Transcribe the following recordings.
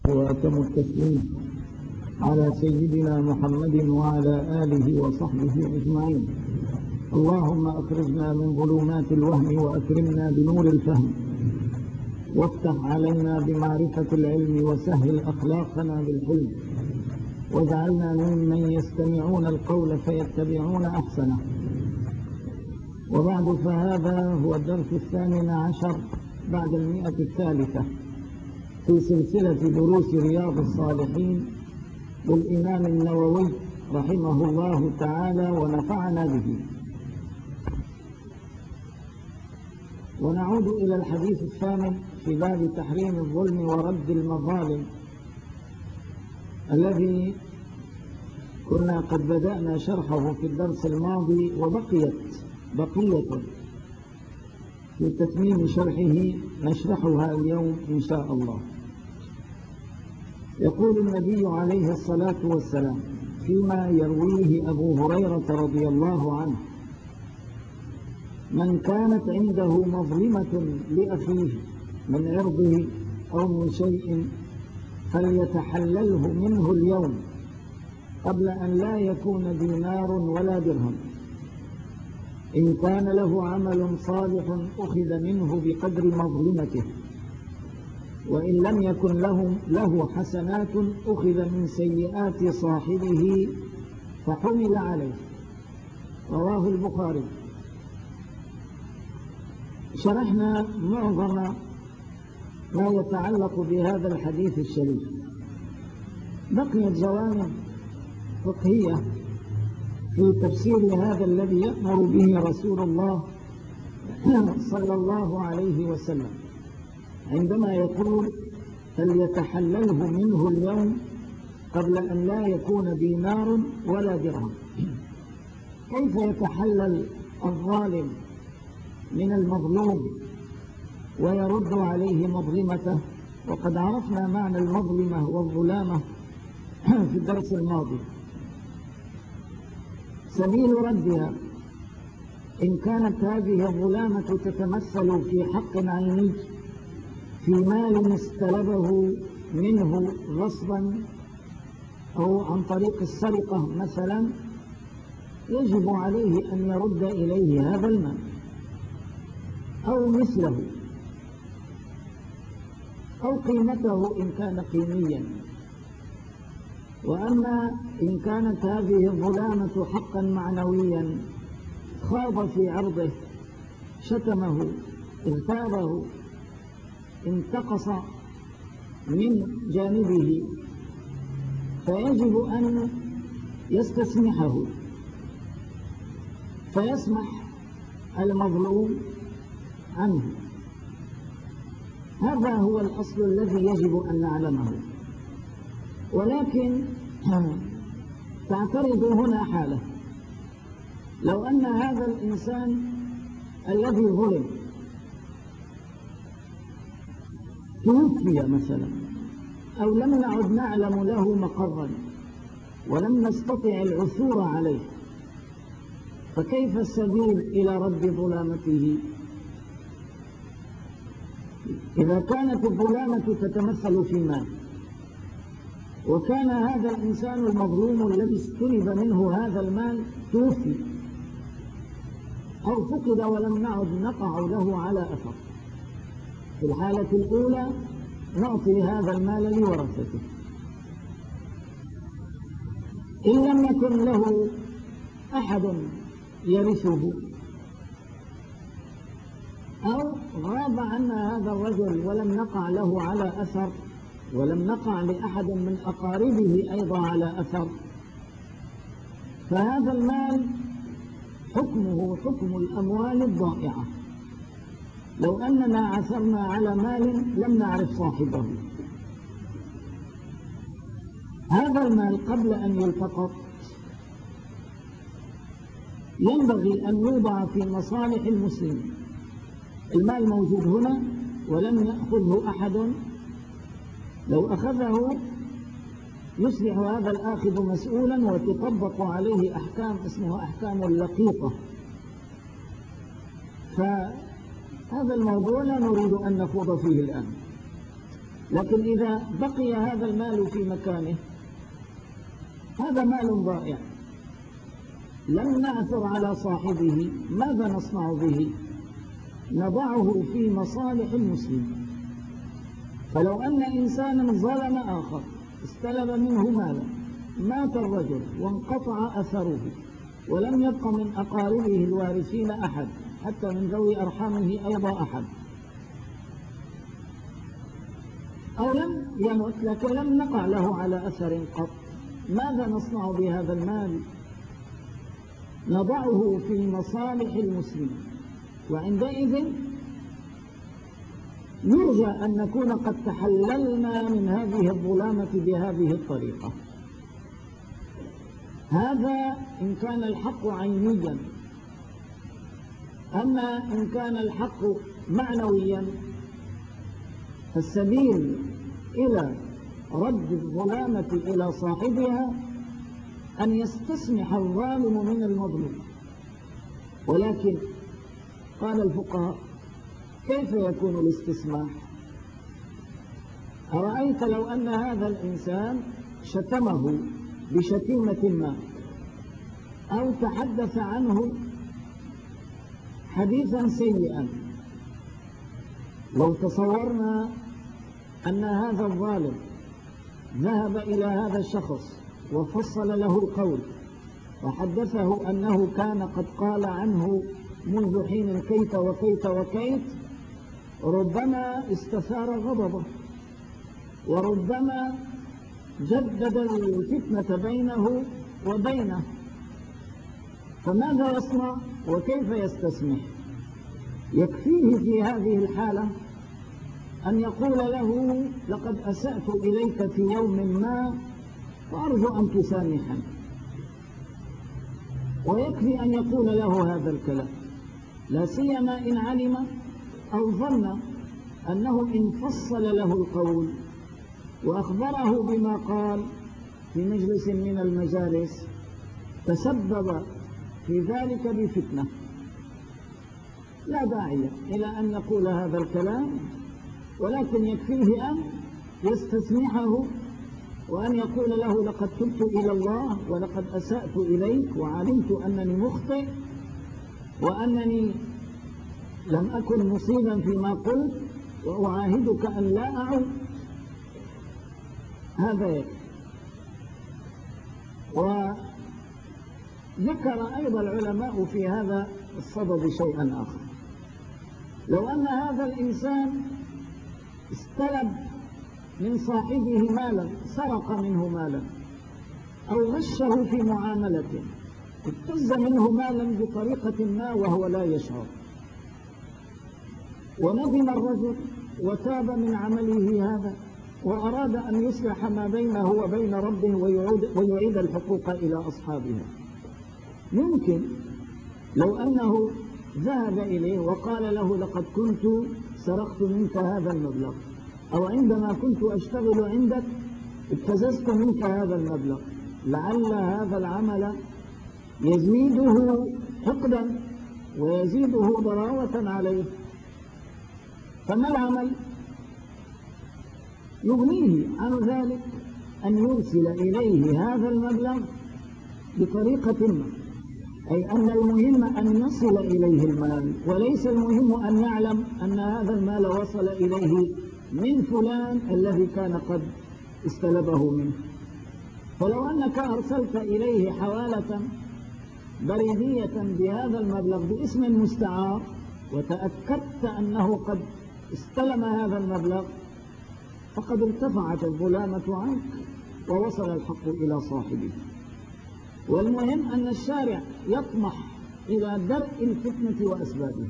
وأتم التسليم على سيدنا محمد وعلى آله وصحبه أجمعين. اللهم أخرجنا من ظلمات الوهم وأكرمنا بنور الفهم، وافتح علينا بمعرفة العلم، وسهل أخلاقنا بالحلم، واجعلنا ممن يستمعون القول فيتبعون أحسنه. وبعد، فهذا هو الدرس 18 بعد 100 في سلسلة دروس رياض الصالحين للإمام النووي رحمه الله تعالى ونفعنا به. ونعود إلى الحديث الثامن في باب تحريم الظلم ورد المظالم، الذي كنا قد بدأنا شرحه في الدرس الماضي، وبقية في تتميم شرحه نشرحها اليوم إن شاء الله. يقول النبي عليه الصلاة والسلام فيما يرويه أبو هريرة رضي الله عنه: من كانت عنده مظلمة لأخيه من عرضه أو من شيء فليتحلله منه اليوم قبل أن لا يكون دينار ولا درهم. إن كان له عمل صالح أخذ منه بقدر مظلمته، وإن لم يكن له حسنات أخذ من سيئات صاحبه فحمل عليه. رواه البخاري. شرحنا معظم ما يتعلق بهذا الحديث الشريف. بقيت جوانب فقهية في تفسير هذا الذي يأمر به رسول الله صلى الله عليه وسلم عندما يقول فليتحلله منه اليوم قبل أن لا يكون دينار ولا درهم. كيف يتحلل الظالم من المظلوم ويرد عليه مظلمته؟ وقد عرفنا معنى المظلمة والظلامة في الدرس الماضي. سبيل ردها: إن كانت هذه الظلامة تتمثل في حق عيني، في مال استلبه منه غصبا أو عن طريق السرقة مثلا، يجب عليه أن يرد إليه هذا المال أو مثله أو قيمته إن كان قيميا. وأما إن كانت هذه الظلامة حقا معنويا، خاض في عرضه، شتمه، اغتابه، انتقص من جانبه، فيجب أن يستسمحه، فيسمح المظلوم عنه. هذا هو الأصل الذي يجب أن نعلمه. ولكن تعترض هنا حالة: لو أن هذا الإنسان الذي ظلم توفي مثلا، أو لم نعد نعلم له مقرا ولم نستطع العثور عليه، فكيف السبيل إلى رد ظلامته؟ إذا كانت الظلامة تتمثل في مال، وكان هذا الإنسان المظلوم الذي استلب منه هذا المال توفي أو فقد ولم نعد نقع له على أثر، في الحالة الأولى نعطي هذا المال لورثته. إن لم يكن له أحد يرثه، أو غاب عنا هذا الرجل ولم نقع له على أثر، ولم نقع لأحد من أقاربه أيضا على أثر، فهذا المال حكمه حكم الأموال الضائعة. لو أننا عثرنا على مال لم نعرف صاحبه، هذا المال قبل أن يلتقط ينبغي أن يوضع في مصالح المسلمين. المال موجود هنا ولم يأخذه أحد، لو أخذه يصبح هذا الآخذ مسؤولا وتطبق عليه أحكام اسمها أحكام اللقيطة. فهذا الموضوع لا نريد أن نخوض فيه الآن. لكن إذا بقي هذا المال في مكانه هذا مال ضائع لم نعثر على صاحبه، ماذا نصنع به؟ نضعه في مصالح المسلمين. فلو أن إنسانا ظلم آخر استلب منه مالا، مات الرجل وانقطع أثره ولم يبق من أقاربه الوارثين أحد، حتى من ذوي أرحامه أيضا أحد، أو لم يمت لكن لم نقع له على أثر قط، ماذا نصنع بهذا المال؟ نضعه في مصالح المسلمين. وعندئذ يرجى أن نكون قد تحللنا من هذه الظلامة بهذه الطريقة. هذا إن كان الحق عينيا. أما إن كان الحق معنويا فالسبيل إلى رد الظلامة إلى صاحبها أن يستسمح الظالم من المظلوم. ولكن قال الفقهاء كيف يكون الاستسماح؟ أرأيت لو أن هذا الإنسان شتمه بشتيمة ما أو تحدث عنه حديثا سيئا، لو تصورنا أن هذا الظالم ذهب إلى هذا الشخص وفصل له القول وحدثه أنه كان قد قال عنه منذ حين كيت وكيت وكيت، ربما استثار غضبه وربما جدد الفتنة بينه وبينه، فماذا يصنع وكيف يستسمح؟ يكفيه في هذه الحالة أن يقول له لقد أسأت إليك في يوم ما وأرجو أن تسامحني، ويكفي أن يقول له هذا الكلام، لا سيما إن علم أو ظن أنه إن فصل له القول وأخبره بما قال في مجلس من المجالس تسبب في ذلك بفتنة. لا داعي إلى أن نقول هذا الكلام، ولكن يكفيه أن يستسمحه وأن يقول له لقد تبت إلى الله ولقد أسأت إليك وعلمت أنني مخطئ وأنني لم أكن مصيبا فيما قلت وأعاهدك أن لا أعود. هذا يكفي. وذكر أيضا العلماء في هذا الصدد شيئا آخر. لو أن هذا الإنسان استلب من صاحبه مالا، سرق منه مالا أو غشه في معاملته، ابتز منه مالا بطريقة ما وهو لا يشعر، وندم الرجل وتاب من عمله هذا وأراد أن يصلح ما بينه وبين ربه ويعيد الحقوق إلى أصحابها، يمكن لو أنه ذهب إليه وقال له لقد كنت سرقت منك هذا المبلغ، أو عندما كنت أشتغل عندك ابتززت منك هذا المبلغ، لعل هذا العمل يزيده حقدا ويزيده ضراوة عليه، فما العمل؟ يغنيه عن ذلك أن يرسل إليه هذا المبلغ بطريقة ما، أي أن المهم أن يصل إليه المال، وليس المهم أن يعلم أن هذا المال وصل إليه من فلان الذي كان قد استلبه منه. فلو أنك أرسلت إليه حوالة بريدية بهذا المبلغ باسم مستعار وتأكدت أنه قد استلم هذا المبلغ فقد ارتفعت الظلامة عنك ووصل الحق إلى صاحبه. والمهم أن الشارع يطمح إلى درء الفتنة وأسبابها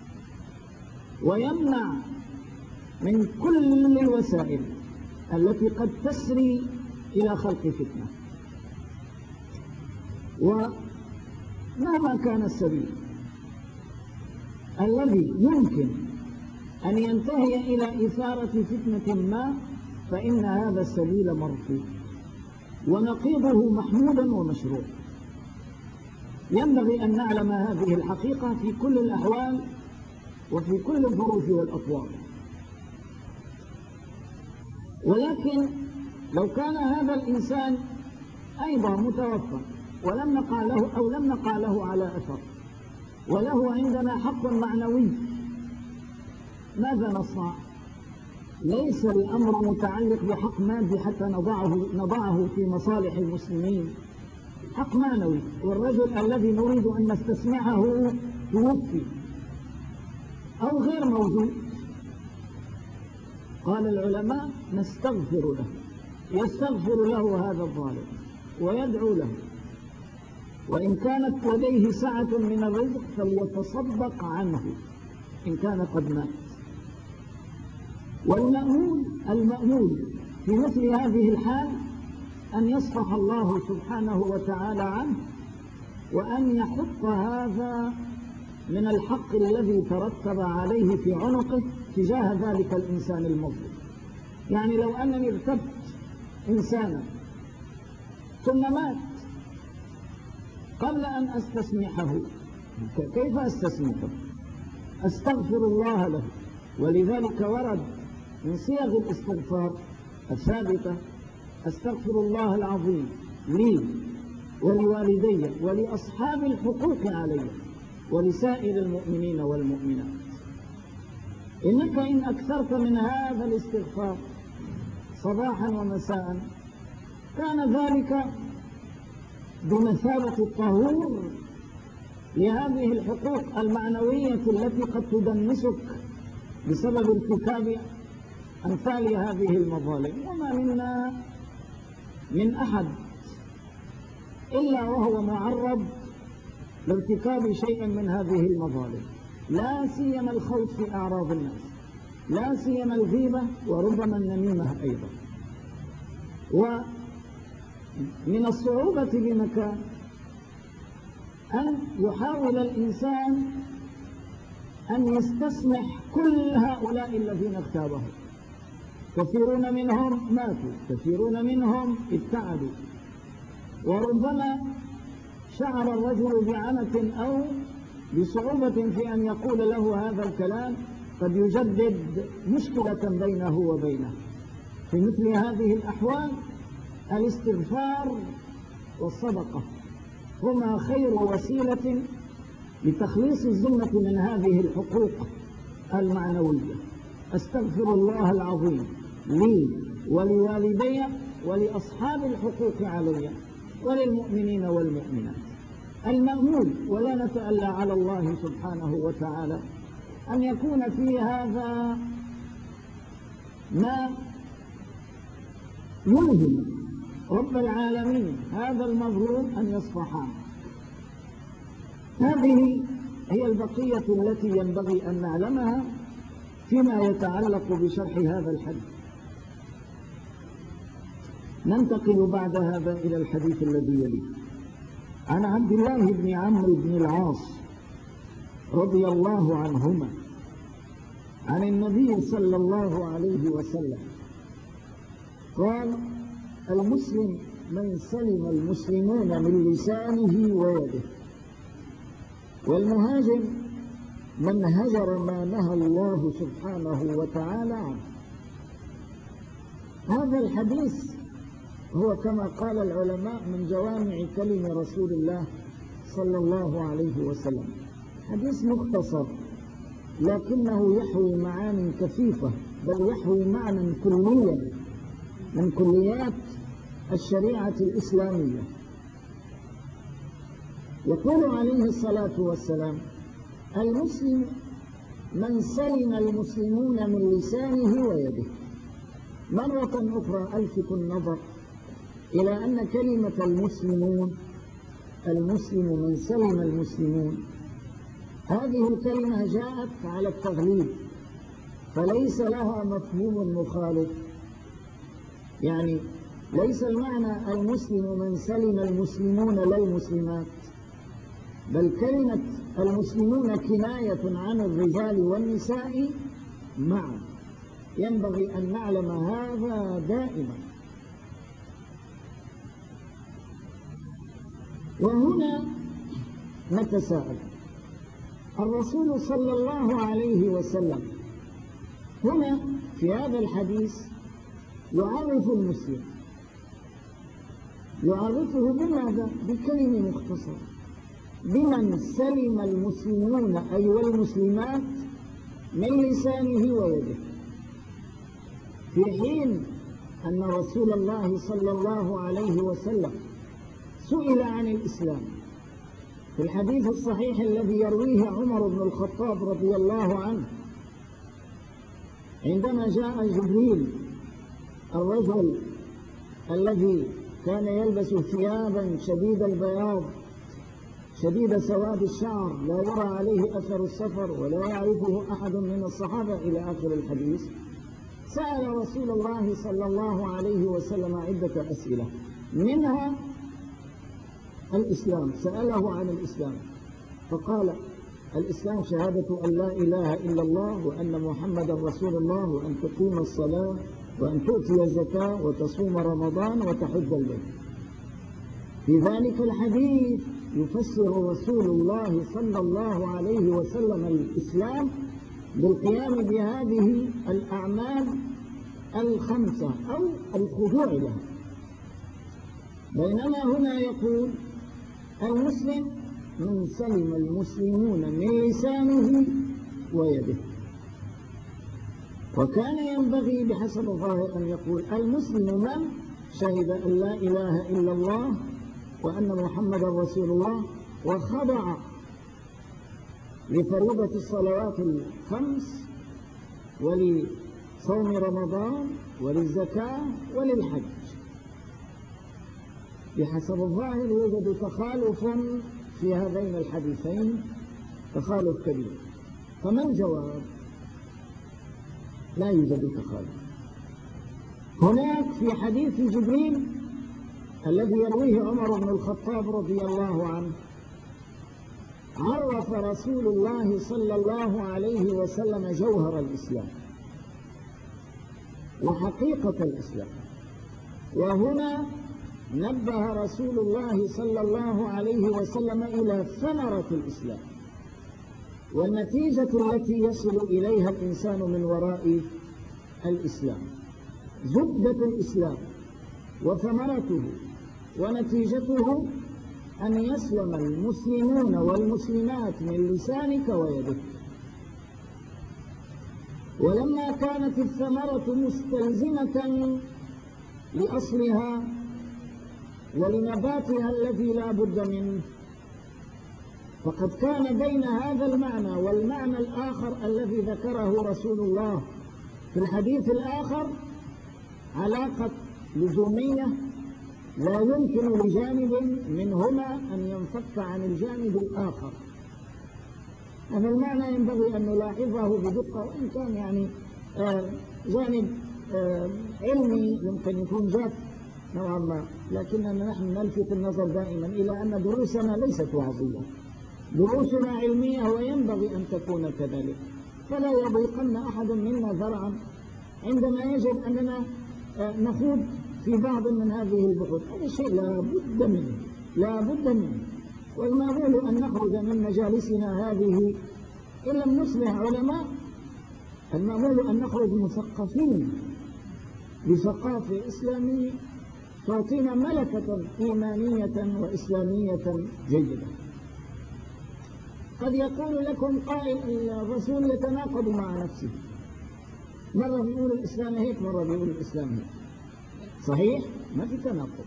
ويمنع من كل الوسائل التي قد تسري إلى خلق فتنة. ومهما كان السبيل الذي يمكن أن ينتهي إلى إثارة فتنة ما فإن هذا السبيل مرفوض ونقيضه محمود ومشروع. ينبغي أن نعلم هذه الحقيقة في كل الأحوال وفي كل الظروف والأطوار. ولكن لو كان هذا الإنسان أيضا متوفى ولم نقع له أو لم نقع له على أثر وله عندنا حق معنوي، ماذا نصنع؟ ليس الأمر متعلق بحق مادي حتى نضعه في مصالح المسلمين، حق معنوي. والرجل الذي نريد أن نستسمعه توفي أو غير موجود، قال العلماء نستغفر له، يستغفر له هذا الظالم ويدعو له، وإن كانت لديه سعة من الرزق فليتصدق عنه إن كان قد مات. والمأمول في مثل هذه الحال أن يصفح الله سبحانه وتعالى عنه، وأن يحط هذا من الحق الذي ترتب عليه في عنقه تجاه ذلك الإنسان المظلوم. يعني لو أنني ارتبت إنسانا ثم مات قبل أن أستسمحه، كيف أستسمحه؟ أستغفر الله له. ولذلك ورد من صيغ الاستغفار الثابتة: أستغفر الله العظيم لي ولوالدي ولأصحاب الحقوق علي ولسائر المؤمنين والمؤمنات. إنك إن أكثرت من هذا الاستغفار صباحا ومساء كان ذلك بمثابة الطهور لهذه الحقوق المعنوية التي قد تدنسك بسبب ارتكاب أمثال هذه المظالم. وما منا من أحد إلا وهو معرض لارتكاب شيء من هذه المظالم، لا سيما الخوض في أعراض الناس، لا سيما الغيبة وربما النميمة أيضا. ومن الصعوبة بمكان أن يحاول الإنسان أن يستسمح كل هؤلاء الذين اغتابهم. كثيرون منهم ماتوا، كثيرون منهم ابتعدوا، وربما شعر الرجل بعنة أو بصعوبة في أن يقول له هذا الكلام قد يجدد مشكلة بينه وبينه. في مثل هذه الأحوال الاستغفار والصدقة هما خير وسيلة لتخليص الذمة من هذه الحقوق المعنوية. أستغفر الله العظيم لي ولوالدي ولأصحاب الحقوق علي وللمؤمنين والمؤمنات. المأمول، ولا نتألى على الله سبحانه وتعالى أن يكون في هذا ما يلهم رب العالمين هذا المظلوم أن يصفح عنه. هذه هي البقية التي ينبغي أن نعلمها فيما يتعلق بشرح هذا الحديث. ننتقل بعد هذا إلى الحديث الذي يليه. عن عبد الله بن عمرو بن العاص رضي الله عنهما عن النبي صلى الله عليه وسلم قال: المسلم من سلم المسلمون من لسانه ويده، والمهاجر من هجر ما نهى الله سبحانه وتعالى عنه. هذا الحديث هو كما قال العلماء من جوامع كلم رسول الله صلى الله عليه وسلم، حديث مختصر لكنه يحوي معاني كثيفة، بل يحوي معنى كليا من كليات الشريعة الإسلامية. يقول عليه الصلاة والسلام: المسلم من سلم المسلمون من لسانه ويده. مرة أخرى ألفت النظر إلى أن كلمة المسلمون، المسلم من سلم المسلمون، هذه الكلمة جاءت على التغليب فليس لها مفهوم مخالف. يعني ليس المعنى المسلم من سلم المسلمون لا المسلمات، بل كلمة المسلمون كناية عن الرجال والنساء معا. ينبغي أن نعلم هذا دائما. وهنا نتساءل: الرسول صلى الله عليه وسلم هنا في هذا الحديث يعرف المسلم، يعرفه بماذا؟ بكلمة مختصرة: بمن سلم المسلمون أي والمسلمات من لسانه ويده، في حين أن رسول الله صلى الله عليه وسلم سئل عن الإسلام في الحديث الصحيح الذي يرويه عمر بن الخطاب رضي الله عنه، عندما جاء جبريل الرجل الذي كان يلبس ثيابا شديد البياض شديد سواد الشعر لا يرى عليه أثر السفر ولا يعرفه أحد من الصحابة إلى آخر الحديث، سأل رسول الله صلى الله عليه وسلم عدة أسئلة، منها الإسلام. سأله عن الإسلام فقال: الإسلام شهادة أن لا إله إلا الله وأن محمدا رسول الله وأن تقيم الصلاة وأن تؤتي الزكاة وتصوم رمضان وتحج البيت. في ذلك الحديث يفسر رسول الله صلى الله عليه وسلم الإسلام بالقيام بهذه الأعمال الخمسة أو الخضوع لها، بينما هنا يقول: المسلم من سلم المسلمون من لسانه ويده. وكان ينبغي بحسب الظاهر أن يقول: المسلم من شهد أن لا إله إلا الله وأن محمدا رسول الله وخضع لفريضة الصلوات الخمس ولصوم رمضان وللزكاة وللحج. بحسب الظاهر يوجد تخالف في هذين الحديثين، تخالف كبير. فما الجواب؟ لا يوجد تخالف. هناك في حديث جبريل الذي يرويه عمر بن الخطاب رضي الله عنه، عرف رسول الله صلى الله عليه وسلم جوهر الإسلام وحقيقة الإسلام. وهنا نبه رسول الله صلى الله عليه وسلم إلى ثمرة الإسلام والنتيجة التي يصل إليها الإنسان من وراء الإسلام. زبدة الإسلام وثمرته ونتيجته أن يسلم المسلمون والمسلمات من لسانك ويدك. ولما كانت الثمرة مستلزمة لأصلها ولنباتها الذي لا بد منه، فقد كان بين هذا المعنى والمعنى الآخر الذي ذكره رسول الله في الحديث الآخر علاقة لزومية لا يمكن لجانب منهما أن ينفك عن الجانب الآخر. هذا المعنى ينبغي أن نلاحظه بدقة، وإن كان جانب علمي يمكن يكون جاف نوعا ما، لكننا نحن نلفت النظر دائما إلى أن دروسنا ليست وعظية، دروسنا علمية وينبغي أن تكون كذلك. فلا يضيقن أحد منا ذرعا عندما يجد أننا نخوض في بعض من هذه البحوث. هذا شيء لا بد منه. والمعقول أن نخرج من مجالسنا هذه إن لم نصبح علماء، المعقول أن نخرج مثقفين بثقافة إسلامية تعطينا ملكة إيمانية وإسلامية جيدة. قد يقول لكم قائل: الرسول يتناقض مع نفسه، مرة بيقول الإسلام هيك مرة بيقول الإسلام هيك. صحيح؟ ما في تناقض.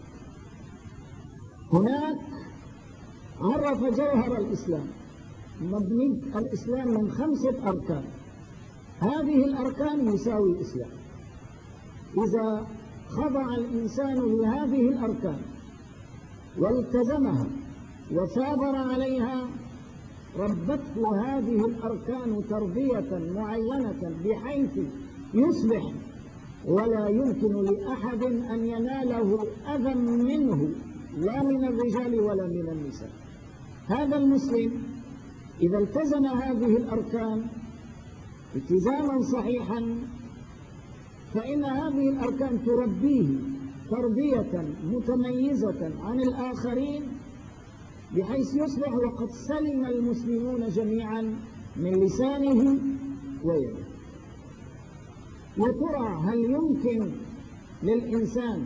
هناك عرف جوهر الإسلام، مبني الإسلام من 5 أركان، هذه الأركان يساوي الإسلام. إذا خضع الإنسان لهذه الأركان والتزمها وثابر عليها ربته هذه الأركان تربية معينة بحيث يصبح ولا يمكن لأحد أن يناله أذى منه لا من الرجال ولا من النساء. هذا المسلم إذا التزم هذه الأركان التزاما صحيحا فإن هذه الأركان تربيه تربية متميزة عن الآخرين بحيث يصبح وقد سلم المسلمون جميعا من لسانه ويده. وترى هل يمكن للإنسان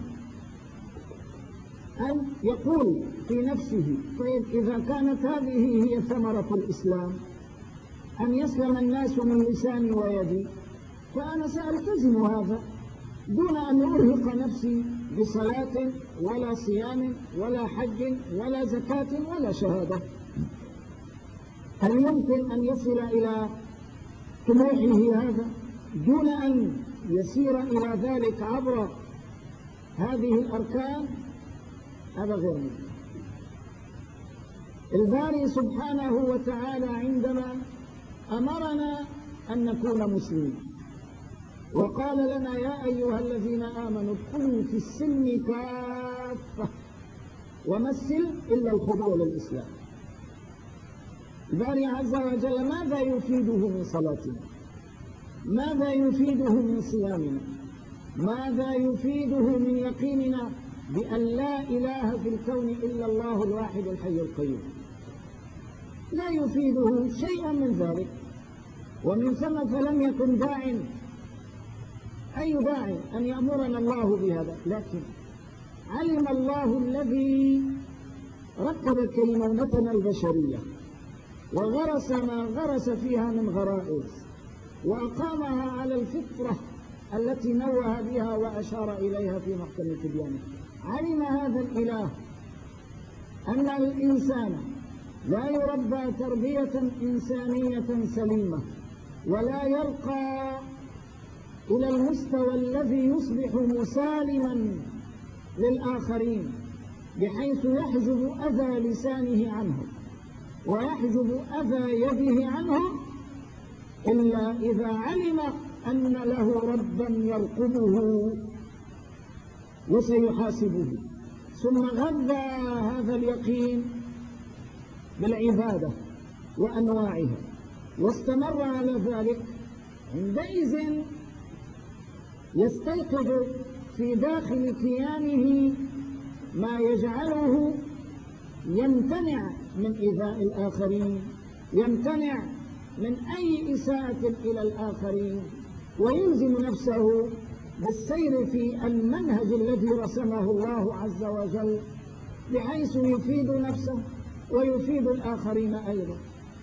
أن يقول في نفسه طيب إذا كانت هذه هي ثمرة الإسلام أن يسلم الناس من لساني ويدي، فأنا سألتزم هذا دون أن أرهق نفسي بصلاة ولا صيام ولا حج ولا زكاة ولا شهادة. هل يمكن أن يصل إلى طموحه هذا دون أن يسير إلى ذلك عبر هذه الأركان؟ هذا غير ممكن. الباري سبحانه وتعالى عندما أمرنا أن نكون مسلمين وقال لنا يا أيها الذين آمنوا ادخلوا في السلم كافة وما السلم إلا الخضوع للإسلام. الباري عز وجل ماذا يفيده من صلاتنا؟ ماذا يفيده من صيامنا؟ ماذا يفيده من يقيننا بأن لا إله في الكون إلا الله الواحد الحي القيوم؟ لا يفيده شيئا من ذلك. ومن ثم فلم يكن أي داع أن يأمرنا الله بهذا، لكن علم الله الذي ركب كينونتنا البشرية وغرس ما غرس فيها من غرائز وأقامها على الفطرة التي نوه بها وأشار إليها في محكم تبيانه. علم هذا الإله أن الإنسان لا يربى تربية إنسانية سليمة ولا يرقى إلى المستوى الذي يصبح مسالما للآخرين بحيث يحجب أذى لسانه عنه ويحجب أذى يده عنه إلا إذا علم أن له ربا يرقبه وسيحاسبه، ثم غذى هذا اليقين بالعبادة وأنواعها واستمر على ذلك، عندئذ يستيقظ في داخل كيانه ما يجعله يمتنع من إيذاء الآخرين، يمتنع من أي إساءة إلى الآخرين، ويلزم نفسه بالسير في المنهج الذي رسمه الله عز وجل بحيث يفيد نفسه ويفيد الآخرين أيضا.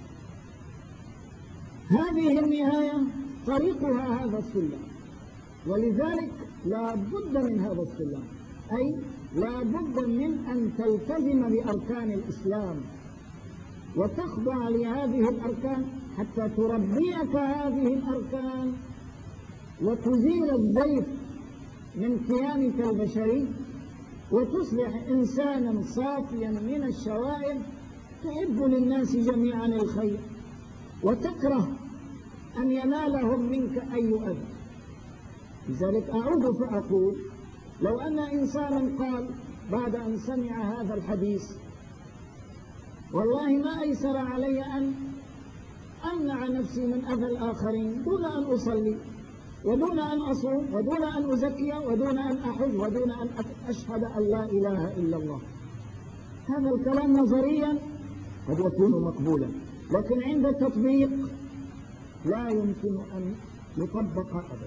هذه النهاية طريقها هذا السلم، ولذلك لا بد من هذا السلم، أي لا بد من أن تلتزم بأركان الإسلام وتخضع لهذه الأركان حتى تربيك هذه الأركان وتزيل الزيف من كيانك البشري وتصبح إنسانا صافيا من الشوائب تحب للناس جميعا الخير وتكره أن ينالهم منك أي أذى. لذلك أعود فأقول لو أن إنسانا قال بعد أن سمع هذا الحديث والله ما أيسر علي أن أمنع نفسي من أذى الآخرين دون أن أصلي ودون أن أصوم ودون أن أزكي ودون أن أحج ودون أن أشهد أن لا إله إلا الله، هذا الكلام نظريا قد يكون مقبولا، لكن عند التطبيق لا يمكن أن يطبق أبدا.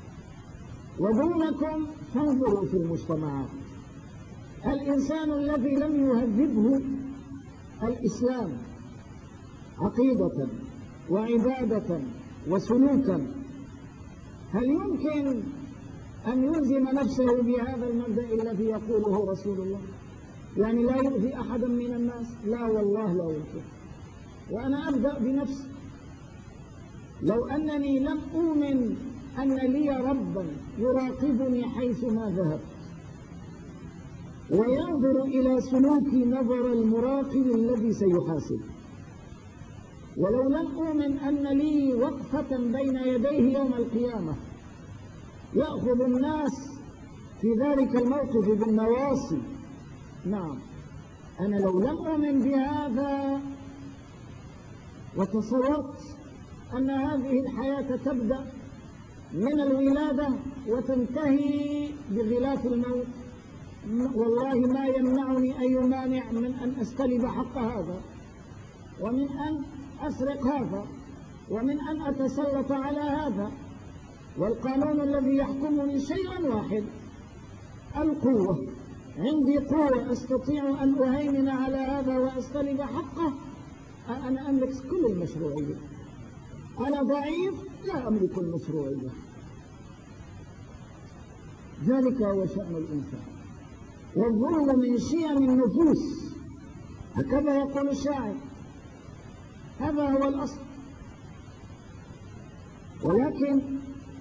ودونكم فانظروا في المجتمعات، الإنسان الذي لم يهذبه الإسلام عقيدة وعبادة وسلوكا هل يمكن أن يلزم نفسه بهذا المبدأ الذي يقوله رسول الله؟ يعني لا يؤذي أحدا من الناس؟ لا والله لا يمكن. وأنا أبدأ بنفسي، لو أنني لم أؤمن أن لي ربا يراقبني حيثما ذهبت وينظر إلى سلوكي نظر المراقب الذي سيحاسب، ولو لم أؤمن أن لي وقفة بين يديه يوم القيامة يأخذ الناس في ذلك الموقف بالنواصي، نعم أنا لو لم أؤمن بهذا وتصورت أن هذه الحياة تبدأ من الولادة وتنتهي بغلاف الموت، والله ما يمنعني أي مانع من أن أستلب حق هذا ومن أن أسرق هذا ومن أن أتسلط على هذا، والقانون الذي يحكمني شيء واحد القوة، عندي قوة أستطيع أن أهيمن على هذا وأستلب حقه، أنا أملك كل المشروعية. أنا ضعيف لا أملك المشروعية. ذلك هو شأن الإنسان. والظلم من شيم النفوس، هكذا يقول الشاعر، هذا هو الأصل. ولكن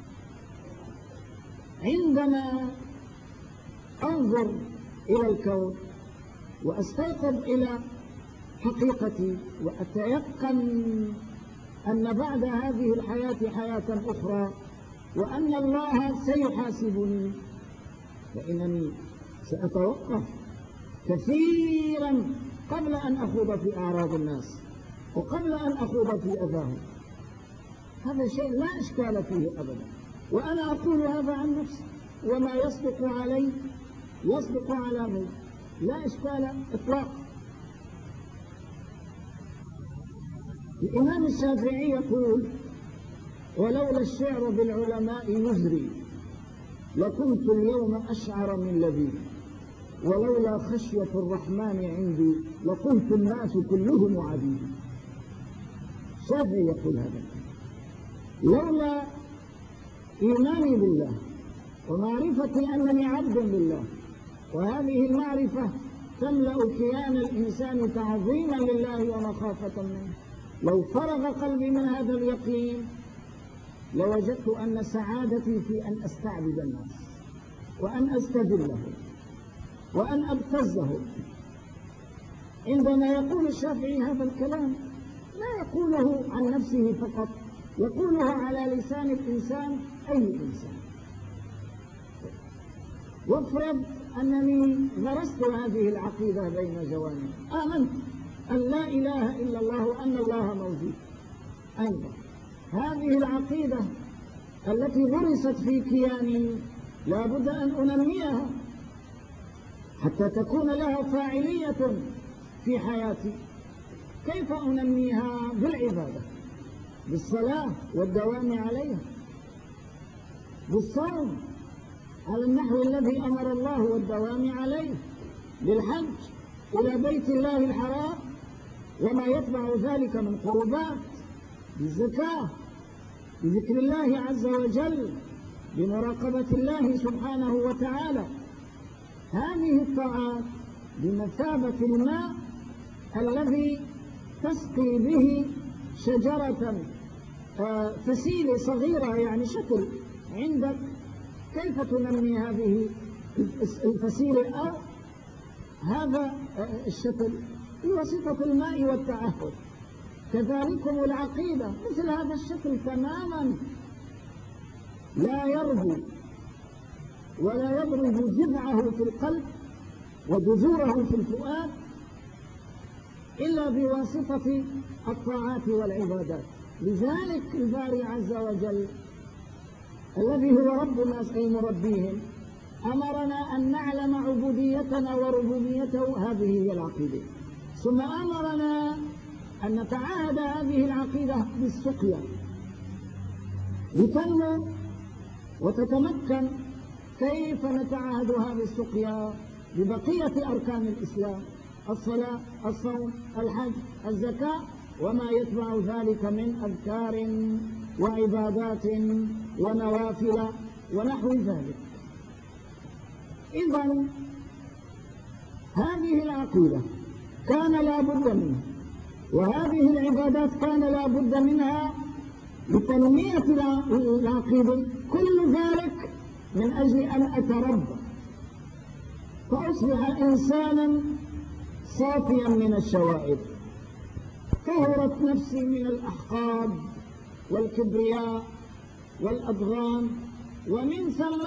عندما أنظر إلى الكون وأستيقظ إلى حقيقتي وأتيقن أن بعد هذه الحياة حياة أخرى وأن الله سيحاسبني، فإنني سأتوقف كثيرا قبل أن أخوض في أعراض الناس وقبل أن أخوض في أذاهم. هذا شيء لا إشكال فيه أبدا، وأنا أقول هذا عن نفسي، وما يصدق علي يصدق على من، لا إشكال إطلاقا. الإمام الشافعي يقول: ولولا الشعر بالعلماء يزري لكنت اليوم أشعر من لذيذ، ولولا خشية الرحمن عندي لقلت الناس كلهم عبيد. الشافعي يقول هذا: لولا إيماني بالله ومعرفتي أنني عبد لله، وهذه المعرفة تملأ كيان الإنسان تعظيما لله ومخافة منه، لو فرغ قلبي من هذا اليقين لوجدت أن سعادتي في أن أستعبد الناس وأن أستذلهم وأن أبتزهم. عندما يقول الشافعي هذا الكلام لا يقوله عن نفسه فقط، يقوله على لسان الإنسان، أي إنسان. وافرض أنني غرست هذه العقيدة بين جوانبي، آمنت أن لا إله إلا الله وأن الله موجود. أيضا هذه العقيدة التي غرست في كياني لا بد أن أنميها حتى تكون لها فاعلية في حياتي. كيف أنميها؟ بالعبادة، بالصلاة والدوام عليها، بالصوم على النحو الذي أمر الله والدوام عليه، بالحج إلى بيت الله الحرام وما يتبع ذلك من قربات، بالزكاة، بذكر الله عز وجل، بمراقبة الله سبحانه وتعالى. هذه الطاعات بمثابة الماء الذي تسقي به شجرة فسيلة صغيرة، يعني شكل عندك، كيف تنمي هذه الفسيلة أو هذا الشكل؟ بواسطة الماء والتعهد. كذلكم العقيدة مثل هذا الشكل تماما، لا يربو ولا يبرز جذعه في القلب وجذوره في الفؤاد إلا بواسطة الطاعات والعبادات. لذلك الباري عز وجل الذي هو ربنا أي مربيهم أمرنا أن نعلم عبوديتنا وربوبيته، هذه هي العقيدة. ثم أمرنا أن نتعاهد هذه العقيدة بالسقيا لتنمو وتتمكن. كيف نتعاهدها بالسقيا؟ ببقية أركان الإسلام: الصلاة، الصوم، الحج، الزكاة، وما يتبع ذلك من أذكار وعبادات ونوافل ونحو ذلك. إذن هذه العقيدة كان لا بد منها، وهذه العبادات كان لا بد منها لتنمية العقيدة. كل ذلك من أجل أن أتربى فأصبح إنسانا صافيا من الشوائب، طهرت نفسي من الأحقاد والكبرياء والأضغام، ومن ثم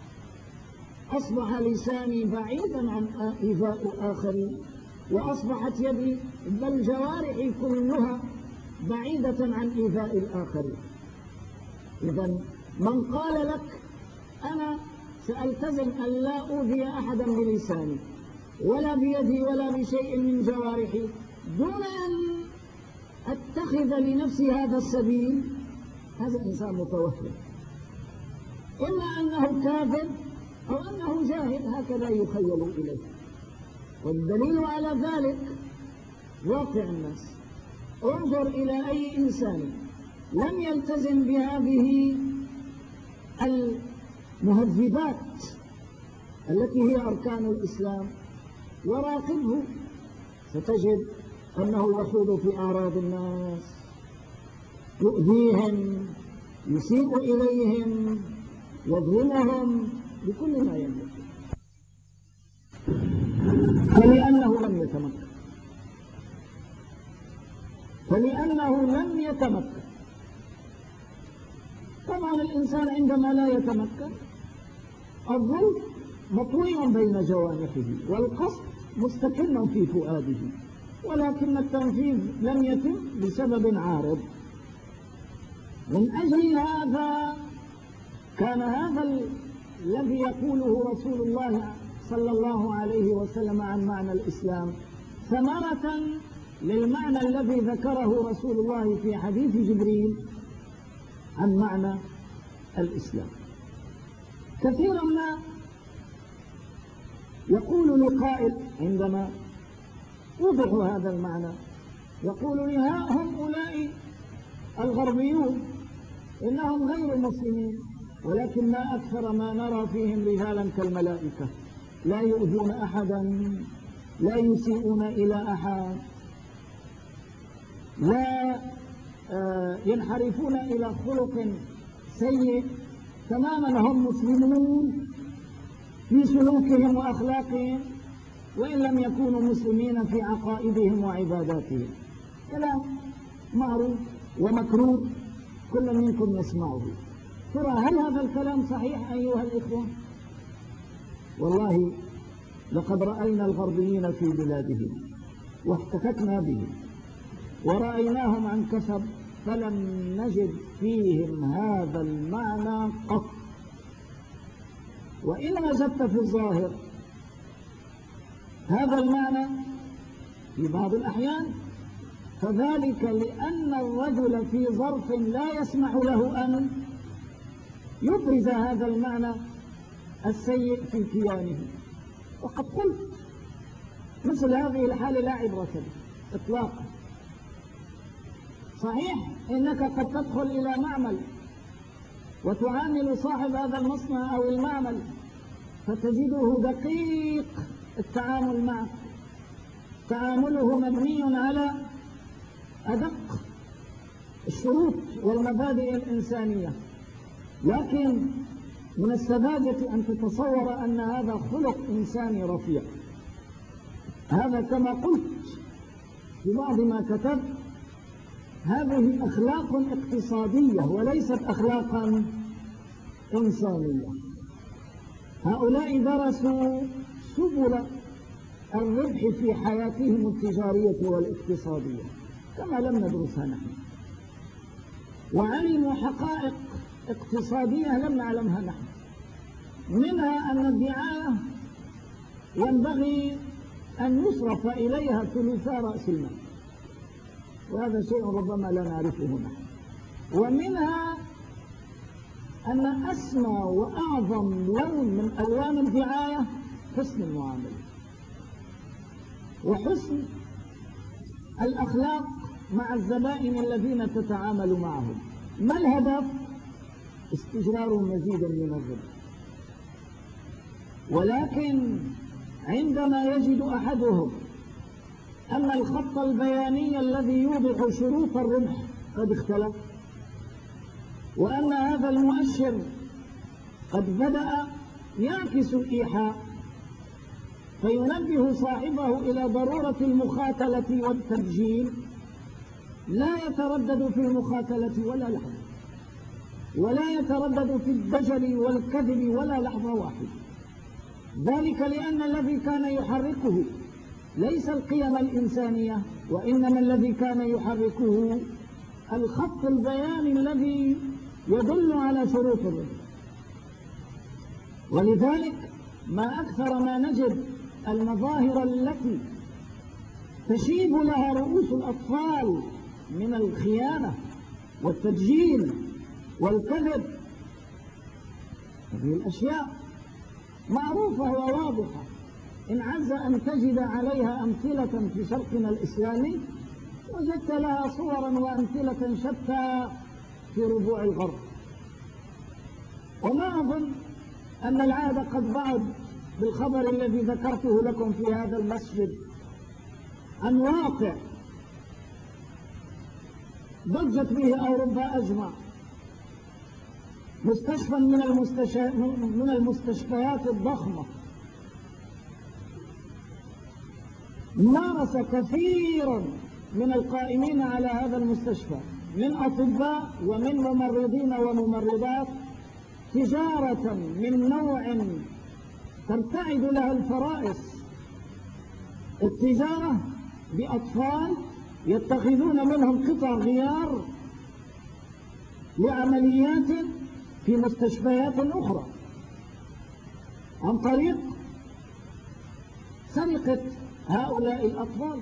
أصبح لساني بعيدا عن إيذاء الآخرين، وأصبحت يدي بل جوارحي كلها بعيدة عن إيذاء الآخرين. إذن من قال لك أنا سألتزم أن لا أؤذي أحدا بلساني ولا بيدي ولا بشيء من جوارحي دون أن أتخذ لنفسي هذا السبيل، هذا إنسان متوهم. إما أنه كاذب أو أنه زاهد هكذا يخيل إليه. والدليل على ذلك واقع الناس. انظر إلى أي إنسان لم يلتزم بهذه المهذبات التي هي أركان الإسلام وراقبه، ستجد أنه يخوض في أعراض الناس، يؤذيهم، يسيء إليهم، يظلمهم بكل ما يملك، فلأنه لم يتمكن. طبعا الإنسان عندما لا يتمكن الظلم مطوي بين جوانحه والقصد مستكن في فؤاده، ولكن التنفيذ لم يتم بسبب عارض. من أجل هذا كان هذا الذي يقوله رسول الله صلى الله عليه وسلم عن معنى الإسلام ثمرة للمعنى الذي ذكره رسول الله في حديث جبريل عن معنى الإسلام. كثيرا ما يقول لقائل عندما وضع هذا المعنى، يقول لي هؤلاء الغربيون إنهم غير مسلمين، ولكن ما أكثر ما نرى فيهم رجالا كالملائكة، لا يؤذون أحدا، لا يسيئون إلى أحد، لا ينحرفون إلى خلق سيء، تماما هم مسلمون في سلوكهم وأخلاقهم، وإن لم يكونوا مسلمين في عقائدهم وعباداتهم. كلام معروف ومكروه كل منكم يسمعه. ترى هل هذا الكلام صحيح أيها الإخوة؟ والله لقد رأينا الغربيين في بلادهم واحتككنا بهم ورأيناهم عن كسب، فلم نجد فيهم هذا المعنى قط. وإن وجدت في الظاهر هذا المعنى في بعض الأحيان فذلك لأن الرجل في ظرف لا يسمح له أن يبرز هذا المعنى السيء في كيانه. وقد قلت مثل هذه الحالة لا عبرة به إطلاقا. صحيح إنك قد تدخل إلى معمل وتعامل صاحب هذا المصنع أو المعمل فتجده دقيق التعامل معه، تعامله مبني على أدق الشروط والمبادئ الإنسانية، لكن من السذاجة أن تتصور أن هذا خلق إنساني رفيع. هذا كما قلت في بعض ما كتبت، هذه أخلاق اقتصادية وليست أخلاقا إنسانية. هؤلاء درسوا سبل الربح في حياتهم التجارية والاقتصادية كما لم ندرسها نحن، وعلموا حقائق اقتصادية لم نعلمها نحن، منها أن الدعاية ينبغي أن يصرف إليها ثلث رأس المال، وهذا شيء ربما لا نعرفه نحن. ومنها أن أسمى وأعظم لون من ألوان الدعاية حسن المعاملة وحسن الأخلاق مع الزبائن الذين تتعامل معهم. ما الهدف؟ استجرار مزيدا من الربح. ولكن عندما يجد أحدهم أن الخط البياني الذي يوضح شروط الربح قد اختلف، وأن هذا المؤشر قد بدأ يعكس الإيحاء، فينبه صاحبه إلى ضرورة المخاتلة والتبجيل، لا يتردد في المخاتلة ولا لحظة، ولا يتردد في الدجل والكذب ولا لحظة واحدة. ذلك لأن الذي كان يحركه ليس القيم الإنسانية، وإنما الذي كان يحركه الخط البياني الذي يدل على شروط الربح. ولذلك ما أكثر ما نجد المظاهر التي تشيب لها رؤوس الأطفال من الخيانة والتدجيل والكذب. هذه الأشياء معروفة وواضحة، إن عز أن تجد عليها أمثلة في شرقنا الإسلامي وجدت لها صورا وأمثلة شتى في ربوع الغرب. وما أظن أن العادة قد بعد بالخبر الذي ذكرته لكم في هذا المسجد عن واقع ضجت به أوروبا أجمع، مستشفى من المستشفيات الضخمة مارس كثيرا من القائمين على هذا المستشفى من أطباء ومن ممرضين وممرضات تجارة من نوع ترتعد لها الفرائس، التجارة بأطفال يتخذون منهم قطع غيار لعمليات في مستشفيات أخرى عن طريق سرقة هؤلاء الأطفال.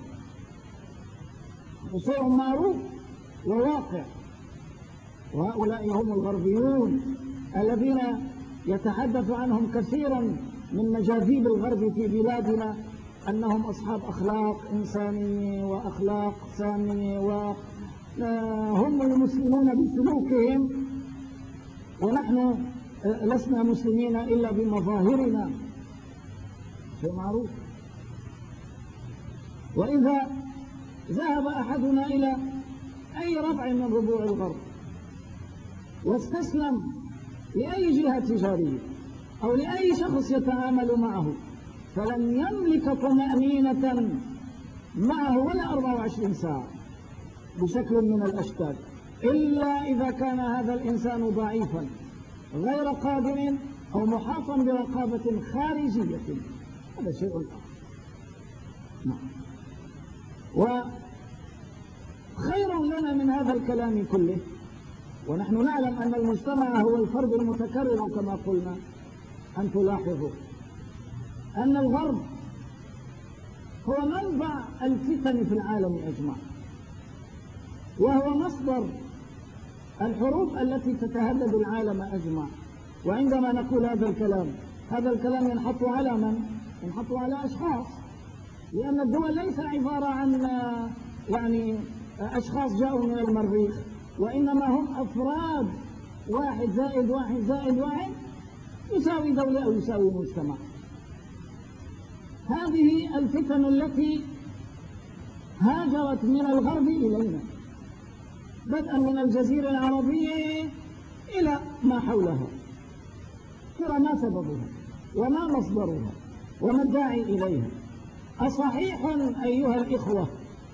شيء معروف وواقع. وهؤلاء هم الغربيون الذين يتحدث عنهم كثيرا من مجاذيب الغرب في بلادنا أنهم أصحاب أخلاق إنسانية وأخلاق سامية، وهم المسلمون بسلوكهم ونحن لسنا مسلمين إلا بمظاهرنا. شيء معروف. وإذا ذهب أحدنا إلى أي ربع من ربوع الغرب واستسلم لأي جهة تجارية أو لأي شخص يتعامل معه فلن يملك طمأنينة معه ولا 24 ساعة بشكل من الأشكال، إلا إذا كان هذا الإنسان ضعيفا غير قادر أو محاطا برقابة خارجية. هذا شيء آخر. وخير لنا من هذا الكلام كله، ونحن نعلم أن المجتمع هو الفرد المتكرر كما قلنا، أن تلاحظوا أن الغرب هو منبع الفتن في العالم أجمع، وهو مصدر الحروب التي تتهدد العالم أجمع. وعندما نقول هذا الكلام ينحط على من؟ ينحط على أشخاص، لأن الدول ليس عبارة عن أشخاص جاءوا من المريخ، وإنما هم أفراد، 1 زائد 1 زائد 1 يساوي دولة أو يساوي مجتمع. هذه الفتن التي هاجرت من الغرب إلينا بدءا من الجزيرة العربية إلى ما حولها، ترى ما سببها وما مصدرها وما الداعي إليها؟ أصحيح أيها الإخوة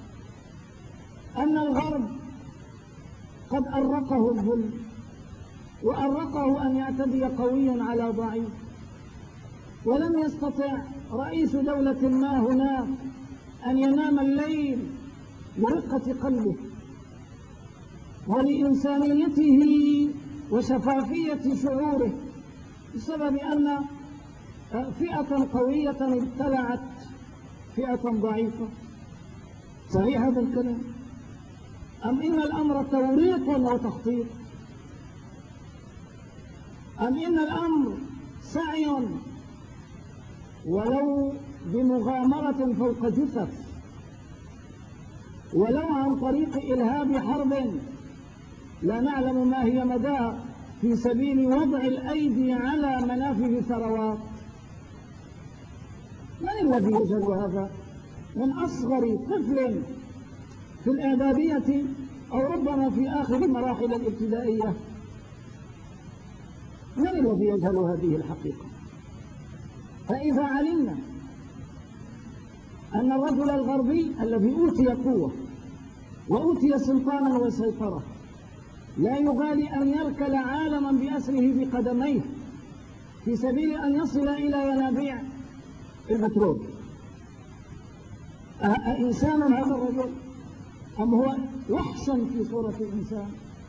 أن الغرب قد أرقه الظلم وأرقه أن يعتدي قوي على ضعيف، ولم يستطع رئيس دولة ما هناك أن ينام الليل لرقة قلبه ولإنسانيته وشفافية شعوره، بسبب أن فئة قوية ابتلعت فئة ضعيفة. صحيح هذا الكلام؟ أم إن الأمر توريط وتخطيط؟ أم إن الأمر سعي ولو بمغامرة فوق جثث، ولو عن طريق إلهاب حرب لا نعلم ما هي مداها في سبيل وضع الأيدي على منافذ ثروات؟ من الذي يجهل هذا من أصغر طفل في الإعدادية أو ربما في آخر مراحل الابتدائية؟ من الذي يجهل هذه الحقيقة؟ فإذا علمنا أن الرجل الغربي الذي أوتي قوة وأوتي سلطانا وسيطرة لا يبالي أن يركل عالما بأسره بقدميه في سبيل أن يصل إلى ينابيع البترول، أإنسان هذا الرجل أم هو وحشا في صورة الإنسان؟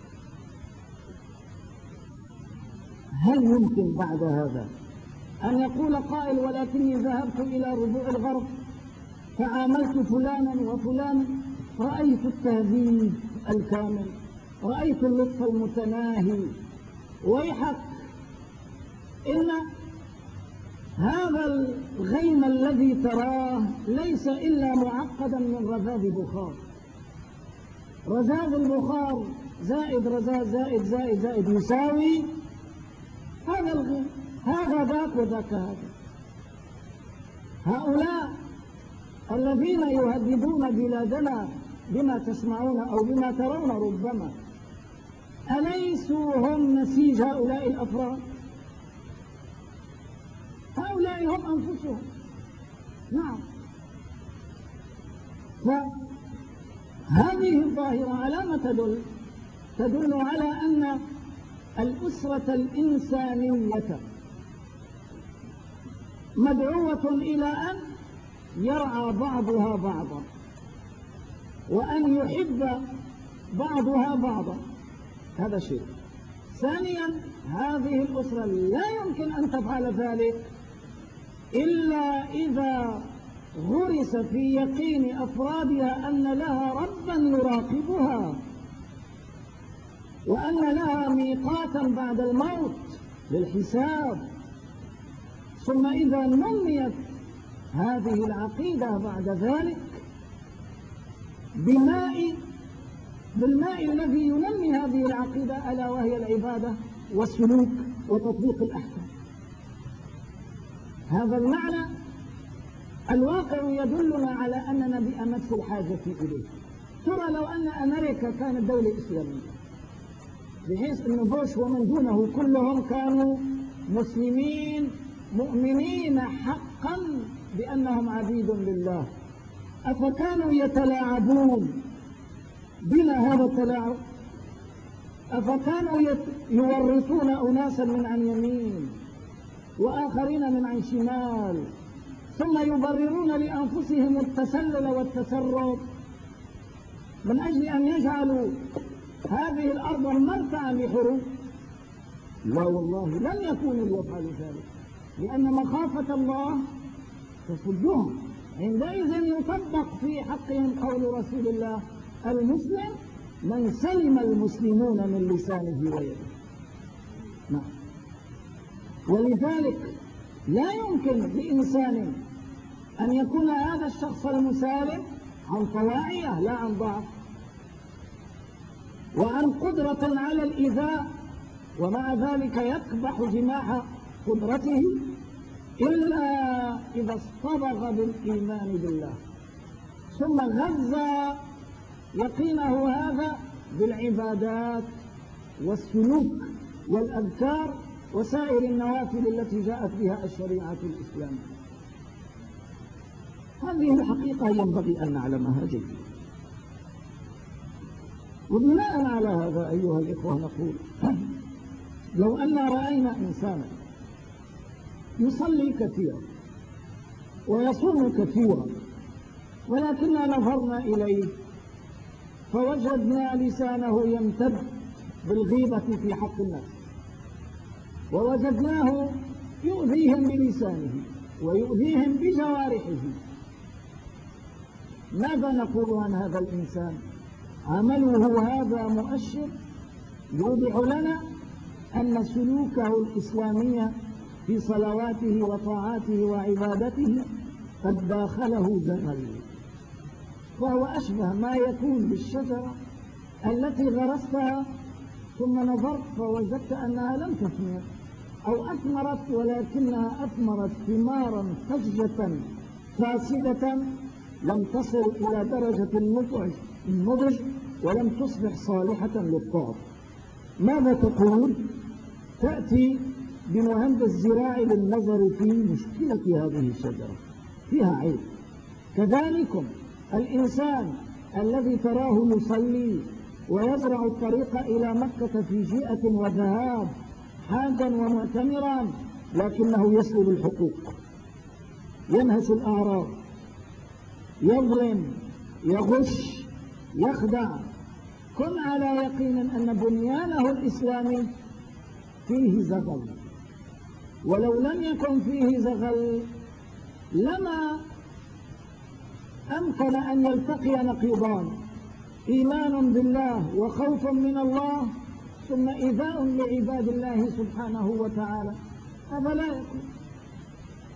هل يمكن بعد هذا أن يقول قائل ولكني ذهبت إلى ربوع الغرب فعاملت فلانا وفلانا، رأيت التهذيب الكامل، رأيت اللطف المتناهي؟ ويحق إن هذا الغيم الذي تراه ليس إلا معقدا من رذاذ بخار. رذاذ البخار زائد رذاذ زائد زائد زائد يساوي هذا الغيم، هذا ذاك وذاك هذا. هؤلاء الذين يهددون بلادنا بما تسمعون أو بما ترون ربما، أليسوا هم نسيج هؤلاء الأفراد؟ هؤلاء هم أنفسهم. نعم. فهذه الظاهرة على ما تدل على أن الأسرة الإنسانية مدعوة إلى أن يرعى بعضها بعضا، وأن يحب بعضها بعضا. هذا شيء. ثانيا، هذه الأسرة لا يمكن أن تفعل ذلك إلا إذا غرس في يقين أفرادها أن لها ربا يراقبها، وأن لها ميقاتا بعد الموت للحساب. ثم إذا نميت هذه العقيدة بعد ذلك بالماء الذي ينمي هذه العقيدة، ألا وهي العبادة والسلوك وتطبيق الأحكام. هذا المعنى الواقع يدلنا على أننا بأمس الحاجة إليه. ترى لو أن أمريكا كانت دولة إسلامية بحيث أن بوش ومن دونه كلهم كانوا مسلمين مؤمنين حقا بأنهم عبيد لله، أفكانوا يتلاعبون بنا هذا التلاعب؟ أفكانوا يورثون أناسا من عن يمين وآخرين من عن شمال، ثم يبررون لأنفسهم التسلل والتسرب من أجل أن يجعلوا هذه الأرض مرتعا لحروب؟ لا والله، لن يكونوا ليفعلوا ذلك، لأن مخافة الله تصدهم. عندئذ يطبق في حقهم قول رسول الله: المسلم من سلم المسلمون من لسانه ويده. نعم. ولذلك لا يمكن لإنسان أن يكون هذا الشخص المسالم عن طواعية لا عن ضعف، وعن قدرة على الإيذاء، ومع ذلك يكبح جماح قدرته، إلا إذا اصطبغ بالإيمان بالله ثم غذى يقينه هذا بالعبادات والسلوك والأذكار وسائر النوافل التي جاءت بها الشريعة الإسلامية. هذه الحقيقة ينبغي أن نعلمها جيدا. وبناء على هذا أيها الإخوة نقول: لو أن رأينا إنسانا يصلي كثيرا ويصوم كثيرا، ولكننا نظرنا إليه فوجدنا لسانه يمتد بالغيبة في حق الناس، ووجدناه يؤذيهم بلسانه ويؤذيهم بجوارحه، ماذا نقول عن هذا الإنسان؟ عمله هذا مؤشر يوضح لنا أن سلوكه الإسلامي في صلواته وطاعاته وعبادته قد داخله زغل، وهو أشبه ما يكون بالشجرة التي غرستها ثم نظرت فوجدت أنها لم تثمر أو أثمرت، ولكنها أثمرت ثمارا فجة فاسدة لم تصل إلى درجة النضج ولم تصبح صالحة للطعم. ماذا تقول؟ تأتي بمهندس زراعي للنظر في مشكلة هذه الشجرة، فيها عيب. كذلك الإنسان الذي تراه يصلي ويزرع الطريق إلى مكة في جيئة وذهاب حاجا ومعتمرا، لكنه يسلب الحقوق، ينهش الأعراض، يظلم، يغش، يخدع، كن على يقين أن بنيانه الإسلامي فيه زغل. ولو لم يكن فيه زغل لما أمكن أن يلتقي نقيضان: إيمان بالله وخوف من الله، ثم إيذاء لعباد الله سبحانه وتعالى. هذا لا يكون.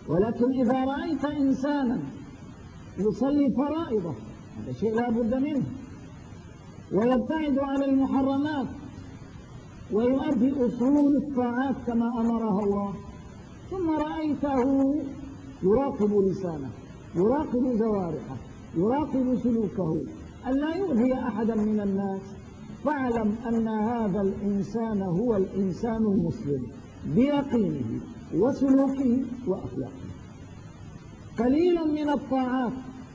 ولكن إذا رأيت إنسانا يصلي فرائضه هذا شيء لا بد منه، ويبتعد عن المحرمات ويؤدي أصول الطاعات كما أمرها الله، ثم رأيته يراقب لسانه، يراقب جوارحه، يراقب سلوكه، ألا يؤذي أحدا من الناس، فاعلم أن هذا الإنسان هو الإنسان المسلم بيقينه وسلوكه وأخلاقه. قليل من الطاعات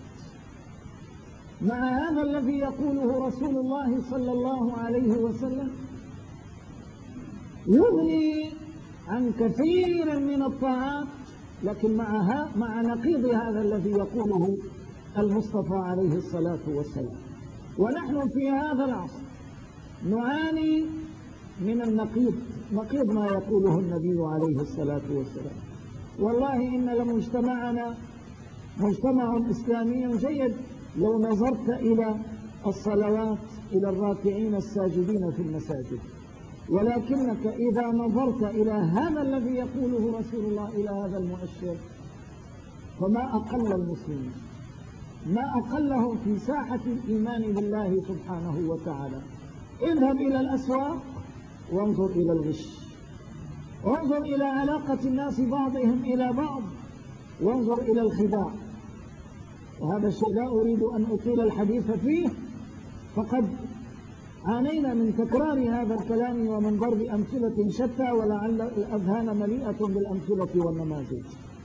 مع هذا الذي يقوله رسول الله صلى الله عليه وسلم يغني عن كثير من الطاعات، لكن مع نقيض هذا الذي يقوله المصطفى عليه الصلاة والسلام. ونحن في هذا العصر نعاني من النقيض، نقيض ما يقوله النبي عليه الصلاة والسلام. والله إن لمجتمعنا مجتمع إسلامي جيد لو نظرت إلى الصلوات، إلى الراكعين الساجدين في المساجد، ولكنك إذا نظرت إلى هذا الذي يقوله رسول الله، إلى هذا المؤشر، فما أقل المسلمين، ما أقلهم في ساحة الإيمان بالله سبحانه وتعالى. اذهب إلى الأسواق وانظر إلى الغش، وانظر إلى علاقة الناس بعضهم إلى بعض، وانظر إلى الخداع. وهذا الشيء لا أريد أن أطيل الحديث فيه، فقد عانينا من تكرار هذا الكلام ومن ضرب أمثلة شتى، ولعل الأذهان مليئة بالأمثلة والنماذج.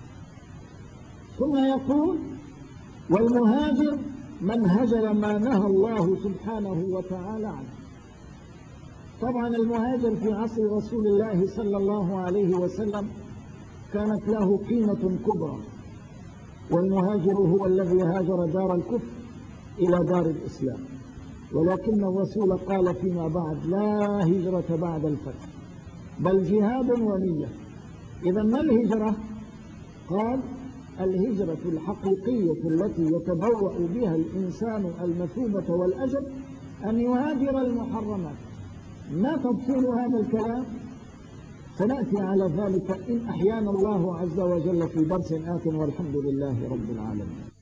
ثم يقول: والمهاجر من هجر ما نهى الله سبحانه وتعالى عنه. طبعا المهاجر في عصر رسول الله صلى الله عليه وسلم كانت له قيمة كبرى، والمهاجر هو الذي هاجر دار الكفر إلى دار الإسلام، ولكن الرسول قال فيما بعد: لا هجرة بعد الفتح بل جهاد ونية. إذا ما الهجرة؟ قال: الهجرة الحقيقية التي يتبوأ بها الإنسان المثوبة والأجر أن يهاجر المحرمات. ما تفصيل هذا الكلام؟ سنأتي على ذلك إن أحيانا الله عز وجل في درس آت، والحمد لله رب العالمين.